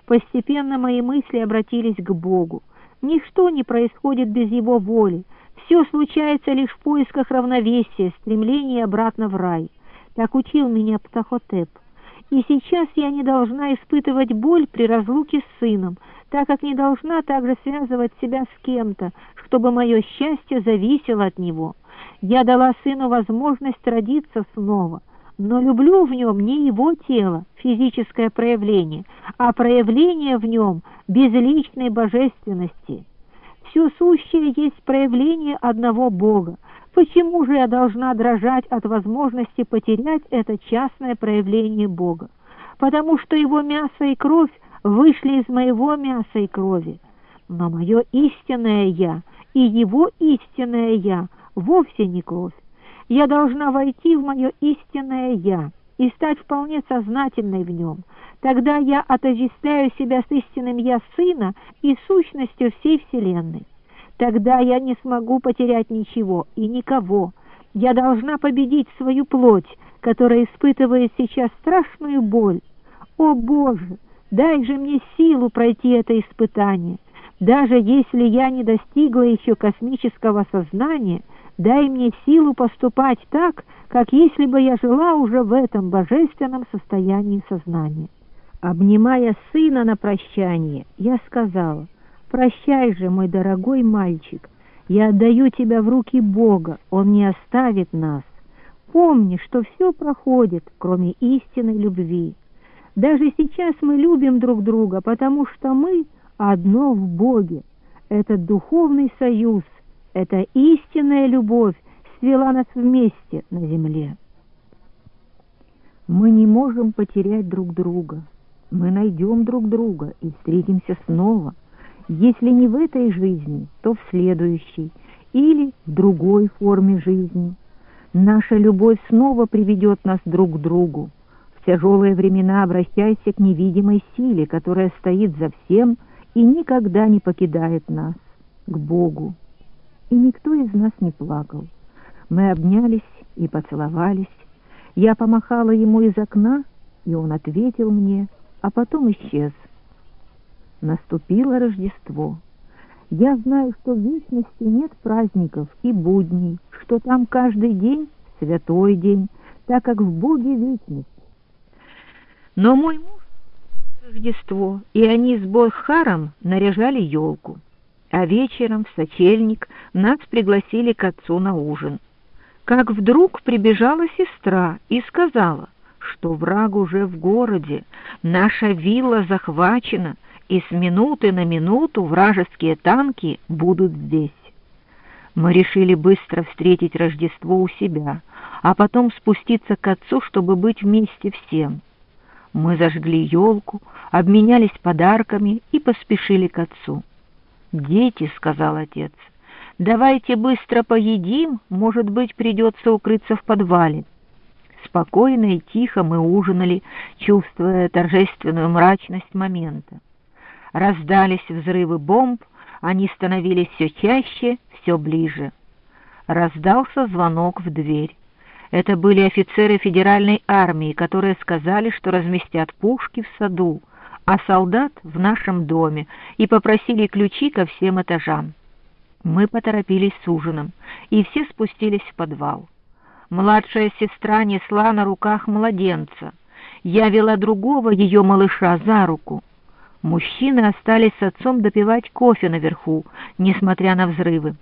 Постепенно мои мысли обратились к Богу. Ничто не происходит без Его воли. Все случается лишь в поисках равновесия, стремлении обратно в рай. Так учил меня Птахотеп. И сейчас я не должна испытывать боль при разлуке с сыном, так как не должна также связывать себя с кем-то, чтобы мое счастье зависело от него. Я дала сыну возможность родиться снова, но люблю в нем не его тело, физическое проявление, а проявление в нем безличной божественности. Все сущее есть проявление одного Бога. Почему же я должна дрожать от возможности потерять это частное проявление Бога? Потому что его мясо и кровь вышли из моего мяса и крови. Но мое истинное «Я» и его истинное «Я» вовсе не кровь. Я должна войти в мое истинное «Я» и стать вполне сознательной в нем. Тогда я отождествляю себя с истинным «Я» Сына и сущностью всей Вселенной. Тогда я не смогу потерять ничего и никого. Я должна победить свою плоть, которая испытывает сейчас страшную боль. О, Боже, дай же мне силу пройти это испытание. Даже если я не достигла еще космического сознания, дай мне силу поступать так, как если бы я жила уже в этом божественном состоянии сознания. Обнимая сына на прощание, я сказала: «Прощай же, мой дорогой мальчик, я отдаю тебя в руки Бога, Он не оставит нас. Помни, что все проходит, кроме истинной любви. Даже сейчас мы любим друг друга, потому что мы одно в Боге. Этот духовный союз, эта истинная любовь свела нас вместе на земле. Мы не можем потерять друг друга. Мы найдем друг друга и встретимся снова. Если не в этой жизни, то в следующей или в другой форме жизни. Наша любовь снова приведет нас друг к другу. В тяжелые времена обращайся к невидимой силе, которая стоит за всем и никогда не покидает нас, к Богу». И никто из нас не плакал. Мы обнялись и поцеловались. Я помахала ему из окна, и он ответил мне, а потом исчез. Наступило Рождество. Я знаю, что в вечности нет праздников и будней, что там каждый день — святой день, так как в Боге вечность. Но мой муж — Рождество, и они с Бохаром наряжали елку. А вечером в сочельник нас пригласили к отцу на ужин. Как вдруг прибежала сестра и сказала, что враг уже в городе, наша вилла захвачена, и с минуты на минуту вражеские танки будут здесь. Мы решили быстро встретить Рождество у себя, а потом спуститься к отцу, чтобы быть вместе всем. Мы зажгли елку, обменялись подарками и поспешили к отцу. «Дети», — сказал отец, — «давайте быстро поедим, может быть, придется укрыться в подвале». Спокойно и тихо мы ужинали, чувствуя торжественную мрачность момента. Раздались взрывы бомб, они становились все чаще, все ближе. Раздался звонок в дверь. Это были офицеры федеральной армии, которые сказали, что разместят пушки в саду, а солдат в нашем доме, и попросили ключи ко всем этажам. Мы поторопились с ужином, и все спустились в подвал. Младшая сестра несла на руках младенца. Я вела другого ее малыша за руку. Мужчины остались с отцом допивать кофе наверху, несмотря на взрывы.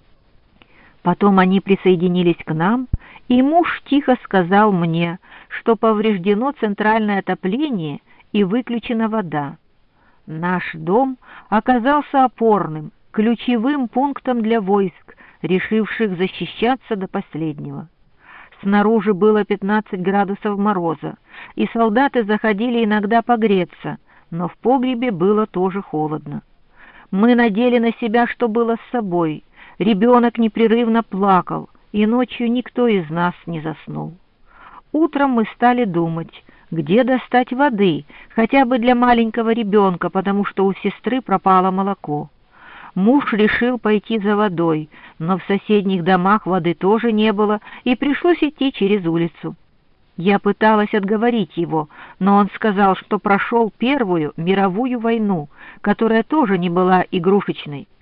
Потом они присоединились к нам, и муж тихо сказал мне, что повреждено центральное отопление и выключена вода. Наш дом оказался опорным, ключевым пунктом для войск, решивших защищаться до последнего. Снаружи было 15 градусов мороза, и солдаты заходили иногда погреться, но в погребе было тоже холодно. Мы надели на себя, что было с собой. Ребенок непрерывно плакал, и ночью никто из нас не заснул. Утром мы стали думать, где достать воды, хотя бы для маленького ребенка, потому что у сестры пропало молоко. Муж решил пойти за водой, но в соседних домах воды тоже не было, и пришлось идти через улицу. Я пыталась отговорить его, но он сказал, что прошел Первую мировую войну, которая тоже не была игрушечной.